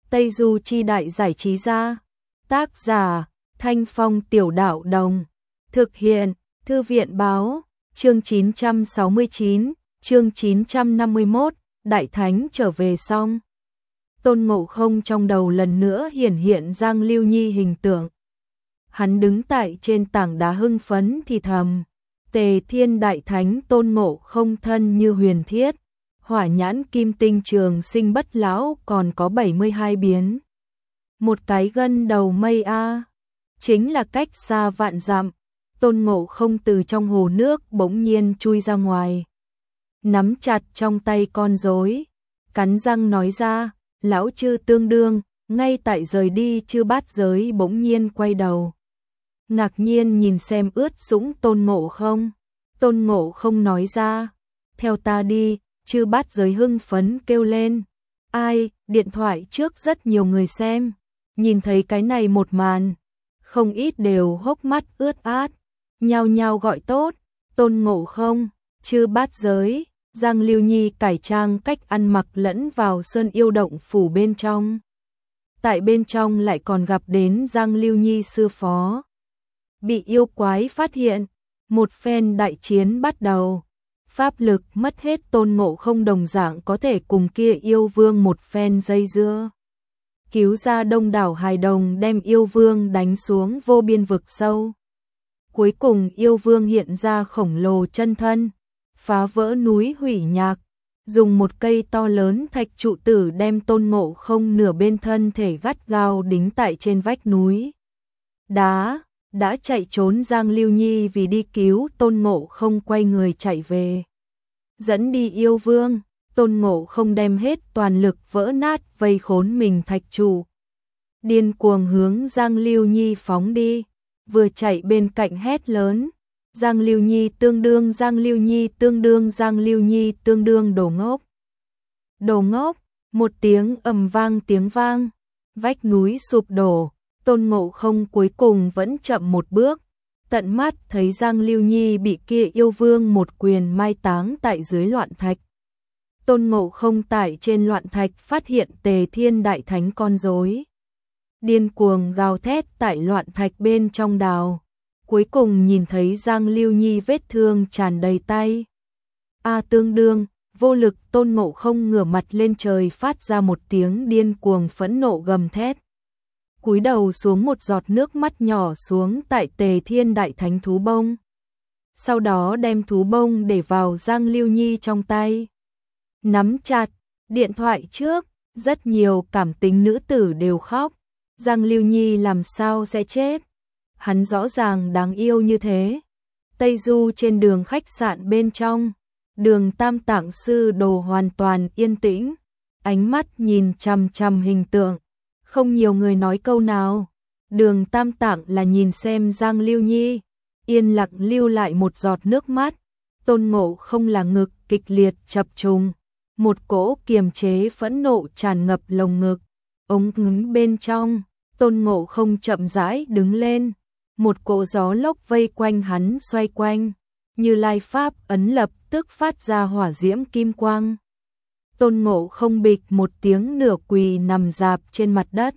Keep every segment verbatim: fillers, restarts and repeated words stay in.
Tây Du Chi Đại Giải Trí Gia. Tác giả Thanh Phong Tiểu Đạo Đồng. Thực hiện Thư viện Báo. Chương chín trăm sáu mươi chín, chương chín trăm năm mươi mốt, Đại Thánh trở về xong. Tôn Ngộ Không trong đầu lần nữa hiển hiện Giang Lưu Nhi hình tượng. Hắn đứng tại trên tảng đá hưng phấn thì thầm, Tề Thiên Đại Thánh Tôn Ngộ Không thân như huyền thiết, hỏa nhãn kim tinh trường sinh bất lão còn có bảy mươi hai biến. Một cái gân đầu mây a, chính là cách xa vạn dặm. Tôn Ngộ Không từ trong hồ nước bỗng nhiên chui ra ngoài, nắm chặt trong tay con rối, cắn răng nói ra, lão chư tương đương. Ngay tại rời đi chư bát giới bỗng nhiên quay đầu, ngạc nhiên nhìn xem ướt sũng Tôn Ngộ Không. Tôn Ngộ Không nói ra, theo ta đi. Chư bát giới hưng phấn kêu lên, ai, điện thoại trước rất nhiều người xem, nhìn thấy cái này một màn, không ít đều hốc mắt ướt át, nhao nhao gọi tốt. Tôn Ngộ Không, chư bát giới, Giang Lưu Nhi cải trang cách ăn mặc lẫn vào Sơn Yêu Động phủ bên trong. Tại bên trong lại còn gặp đến Giang Lưu Nhi sư phó. Bị yêu quái phát hiện, một phen đại chiến bắt đầu. Pháp lực mất hết Tôn Ngộ Không đồng dạng có thể cùng kia yêu vương một phen dây dưa. Cứu ra đông đảo hài đồng đem yêu vương đánh xuống vô biên vực sâu. Cuối cùng yêu vương hiện ra khổng lồ chân thân, phá vỡ núi hủy nhạc, dùng một cây to lớn thạch trụ tử đem Tôn Ngộ Không nửa bên thân thể gắt gao đính tại trên vách núi. Đá, đã chạy trốn Giang Lưu Nhi vì đi cứu Tôn Ngộ Không quay người chạy về. Dẫn đi yêu vương, Tôn Ngộ Không đem hết toàn lực vỡ nát vây khốn mình thạch trụ. Điên cuồng hướng Giang Lưu Nhi phóng đi, vừa chạy bên cạnh hét lớn. Giang Lưu Nhi tương đương Giang Lưu Nhi tương đương Giang Lưu Nhi tương đương đồ ngốc. Đồ ngốc, một tiếng ầm vang tiếng vang, vách núi sụp đổ, Tôn Ngộ Không cuối cùng vẫn chậm một bước, tận mắt thấy Giang Lưu Nhi bị kia yêu vương một quyền mai táng tại dưới loạn thạch. Tôn Ngộ Không tại trên loạn thạch phát hiện Tề Thiên Đại Thánh con rối, điên cuồng gào thét tại loạn thạch bên trong đào. Cuối cùng nhìn thấy Giang Lưu Nhi vết thương tràn đầy tay. A tương đương, vô lực Tôn Ngộ Không ngửa mặt lên trời phát ra một tiếng điên cuồng phẫn nộ gầm thét. Cúi đầu xuống một giọt nước mắt nhỏ xuống tại Tề Thiên Đại Thánh thú bông. Sau đó đem thú bông để vào Giang Lưu Nhi trong tay. Nắm chặt, điện thoại trước, rất nhiều cảm tính nữ tử đều khóc. Giang Lưu Nhi làm sao sẽ chết? Hắn rõ ràng đáng yêu như thế. Tây Du trên đường khách sạn bên trong, Đường Tam Tạng sư đồ hoàn toàn yên tĩnh, ánh mắt nhìn chằm chằm hình tượng, không nhiều người nói câu nào. Đường Tam Tạng là nhìn xem Giang Lưu Nhi, yên lặng lưu lại một giọt nước mắt. Tôn Ngộ Không là ngực kịch liệt chập trùng, một cỗ kiềm chế phẫn nộ tràn ngập lồng ngực. Ống ngứng bên trong, Tôn Ngộ Không chậm rãi đứng lên. Một cỗ gió lốc vây quanh hắn xoay quanh, Như Lai Pháp ấn lập tức phát ra hỏa diễm kim quang. Tôn Ngộ Không bịch một tiếng nửa quỳ nằm rạp trên mặt đất.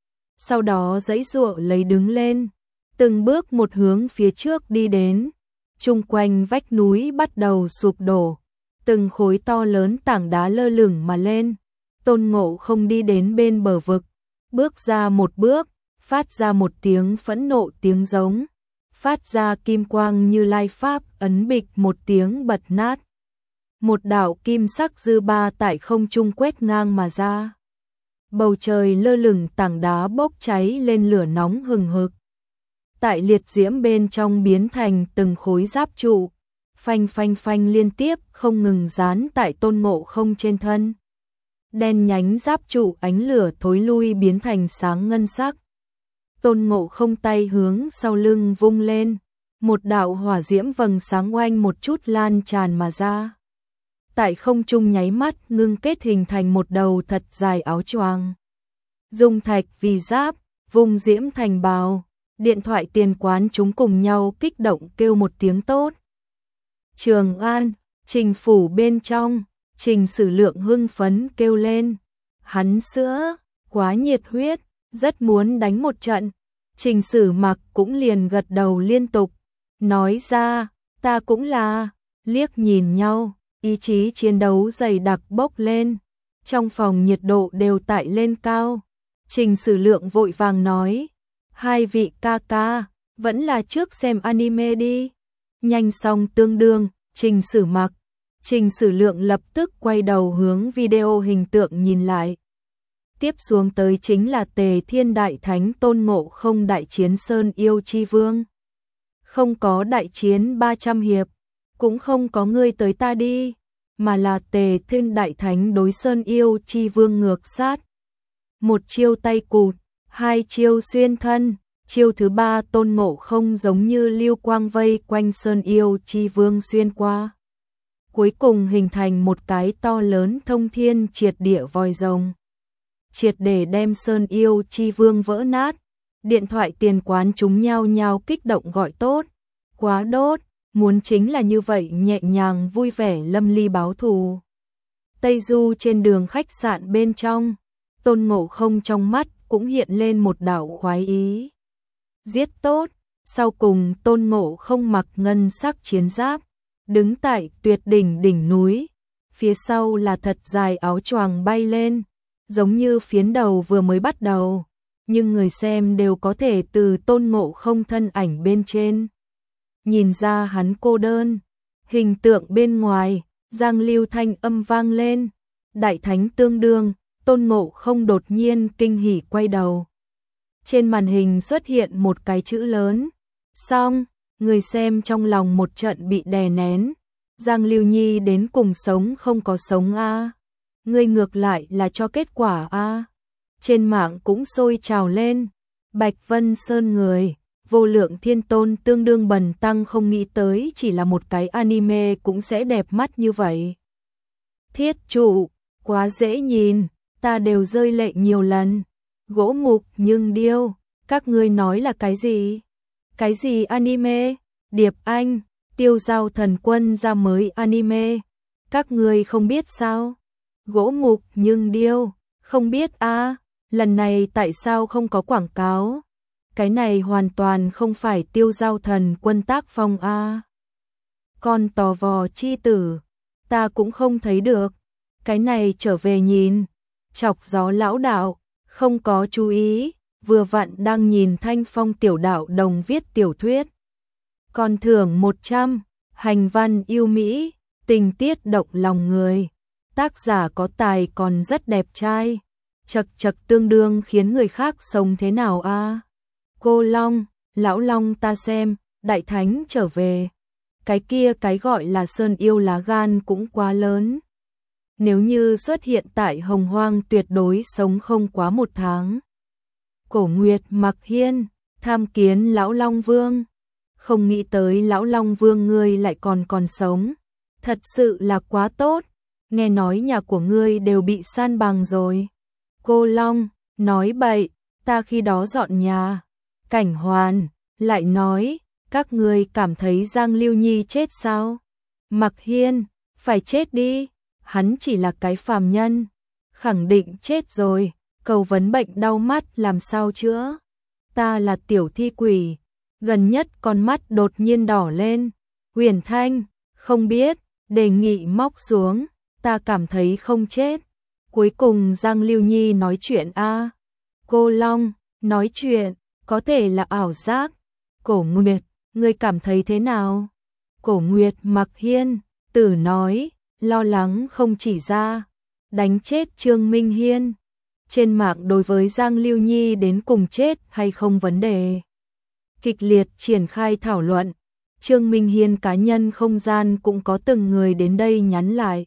Sau đó giãy giụa lấy đứng lên, từng bước một hướng phía trước đi đến. Chung quanh vách núi bắt đầu sụp đổ, từng khối to lớn tảng đá lơ lửng mà lên. Tôn Ngộ Không đi đến bên bờ vực, bước ra một bước, phát ra một tiếng phẫn nộ tiếng giống, phát ra kim quang Như Lai Pháp ấn bịch một tiếng bật nát. Một đạo kim sắc dư ba tại không trung quét ngang mà ra. Bầu trời lơ lửng tảng đá bốc cháy lên lửa nóng hừng hực. Tại liệt diễm bên trong biến thành từng khối giáp trụ, phanh phanh phanh liên tiếp không ngừng dán tại Tôn Ngộ Không trên thân. Đen nhánh giáp trụ ánh lửa thối lui biến thành sáng ngân sắc. Tôn Ngộ Không tay hướng sau lưng vung lên, một đạo hỏa diễm vầng sáng oanh một chút lan tràn mà ra. Tại không trung nháy mắt ngưng kết hình thành một đầu thật dài áo choàng. Dùng thạch vì giáp, vung diễm thành bào. Điện thoại tiền quán chúng cùng nhau kích động kêu một tiếng tốt. Trường An, Trình phủ bên trong, Trình Sử Lượng hưng phấn kêu lên. Hắn sữa, quá nhiệt huyết, rất muốn đánh một trận. Trình Sử Mặc cũng liền gật đầu liên tục, nói ra, ta cũng là, liếc nhìn nhau, ý chí chiến đấu dày đặc bốc lên, trong phòng nhiệt độ đều tải lên cao. Trình Sử Lượng vội vàng nói, hai vị ca ca, vẫn là trước xem anime đi. Nhanh xong tương đương, Trình Sử Mặc, Trình Sử Lượng lập tức quay đầu hướng video hình tượng nhìn lại. Tiếp xuống tới chính là Tề Thiên Đại Thánh Tôn Ngộ Không đại chiến Sơn Yêu Chi Vương. Không có đại chiến ba trăm hiệp, cũng không có ngươi tới ta đi, mà là Tề Thiên Đại Thánh đối Sơn Yêu Chi Vương ngược sát. Một chiêu tay cụt, hai chiêu xuyên thân, chiêu thứ ba Tôn Ngộ Không giống như lưu quang vây quanh Sơn Yêu Chi Vương xuyên qua. Cuối cùng hình thành một cái to lớn thông thiên triệt địa vòi rồng, triệt để đem Sơn Yêu Chi Vương vỡ nát. Điện thoại tiền quán chúng nhao nhao kích động gọi tốt, quá đốt, muốn chính là như vậy nhẹ nhàng vui vẻ lâm ly báo thù. Tây Du trên đường khách sạn bên trong, Tôn Ngộ Không trong mắt cũng hiện lên một đạo khoái ý. Giết tốt, sau cùng Tôn Ngộ Không mặc ngân sắc chiến giáp, đứng tại tuyệt đỉnh đỉnh núi, phía sau là thật dài áo choàng bay lên, giống như phiến đầu vừa mới bắt đầu, nhưng người xem đều có thể từ Tôn Ngộ Không thân ảnh bên trên nhìn ra hắn cô đơn. Hình tượng bên ngoài, Giang Lưu thanh âm vang lên, đại thánh tương đương. Tôn Ngộ Không đột nhiên kinh hỉ quay đầu. Trên màn hình xuất hiện một cái chữ lớn. Xong, người xem trong lòng một trận bị đè nén. Giang Lưu Nhi đến cùng sống không có sống a à. Người ngược lại là cho kết quả a à. Trên mạng cũng sôi trào lên. Bạch Vân Sơn người, vô lượng thiên tôn tương đương bần tăng không nghĩ tới chỉ là một cái anime cũng sẽ đẹp mắt như vậy. Thiết trụ, quá dễ nhìn. Ta đều rơi lệ nhiều lần. Gỗ mục nhưng điêu, các ngươi nói là cái gì? Cái gì anime? Điệp Anh, Tiêu Giao Thần Quân ra mới anime. Các ngươi không biết sao? Gỗ mục nhưng điêu, không biết a à, lần này tại sao không có quảng cáo? Cái này hoàn toàn không phải Tiêu Giao Thần Quân tác phong a à. Con tò vò chi tử, ta cũng không thấy được. Cái này trở về nhìn. Chọc gió lão đạo, không có chú ý, vừa vặn đang nhìn Thanh Phong tiểu đạo đồng viết tiểu thuyết. Còn thưởng một trăm, hành văn yêu mỹ, tình tiết động lòng người. Tác giả có tài còn rất đẹp trai, chật chật tương đương khiến người khác sống thế nào a à? Cô Long, lão Long ta xem, đại thánh trở về. Cái kia cái gọi là Sơn Yêu lá gan cũng quá lớn. Nếu như xuất hiện tại Hồng Hoang tuyệt đối sống không quá một tháng. Cổ Nguyệt Mặc Hiên, tham kiến Lão Long Vương. Không nghĩ tới Lão Long Vương ngươi lại còn còn sống. Thật sự là quá tốt. Nghe nói nhà của ngươi đều bị san bằng rồi. Cô Long, nói bậy, ta khi đó dọn nhà. Cảnh Hoàn, lại nói, các ngươi cảm thấy Giang Lưu Nhi chết sao? Mặc Hiên, phải chết đi. Hắn chỉ là cái phàm nhân, khẳng định chết rồi, cầu vấn bệnh đau mắt làm sao chữa? Ta là tiểu thi quỷ, gần nhất con mắt đột nhiên đỏ lên. Huyền Thanh, không biết, đề nghị móc xuống, ta cảm thấy không chết. Cuối cùng Giang Lưu Nhi nói chuyện a à. Cô Long, nói chuyện, có thể là ảo giác. Cổ Nguyệt, ngươi cảm thấy thế nào? Cổ Nguyệt Mặc Hiên, tử nói, lo lắng không chỉ ra, đánh chết Trương Minh Hiên. Trên mạng đối với Giang Lưu Nhi đến cùng chết hay không vấn đề kịch liệt triển khai thảo luận. Trương Minh Hiên cá nhân không gian cũng có từng người đến đây nhắn lại.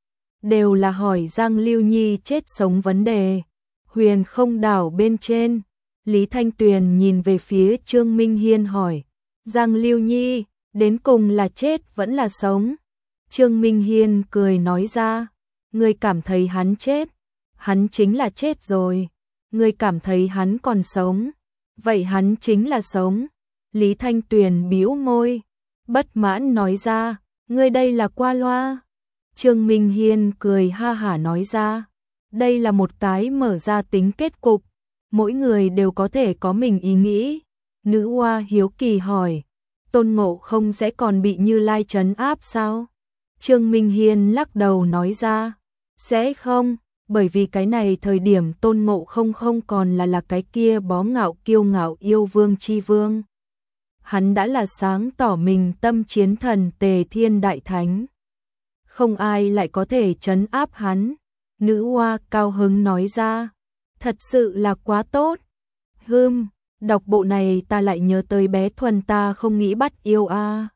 Đều là hỏi Giang Lưu Nhi chết sống vấn đề. Huyền Không đảo bên trên, Lý Thanh Tuyền nhìn về phía Trương Minh Hiên hỏi, Giang Lưu Nhi, đến cùng là chết vẫn là sống? Trương Minh Hiên cười nói ra, ngươi cảm thấy hắn chết, hắn chính là chết rồi. Ngươi cảm thấy hắn còn sống, vậy hắn chính là sống. Lý Thanh Tuyền bĩu môi, bất mãn nói ra, ngươi đây là qua loa. Trương Minh Hiên cười ha hả nói ra, Đây là một cái mở ra tính kết cục, mỗi người đều có thể có mình ý nghĩ. Nữ oa hiếu kỳ hỏi, Tôn Ngộ Không sẽ còn bị Như Lai trấn áp sao? Trương Minh Hiên lắc đầu nói ra, sẽ không, bởi vì cái này thời điểm Tôn Ngộ Không không còn là là cái kia bó ngạo kiêu ngạo yêu vương chi vương. Hắn đã là sáng tỏ mình tâm chiến thần Tề Thiên Đại Thánh. Không ai lại có thể trấn áp hắn. Nữ oa cao hứng nói ra, thật sự là quá tốt. Hừm, đọc bộ này ta lại nhớ tới bé Thuần ta không nghĩ bắt yêu a.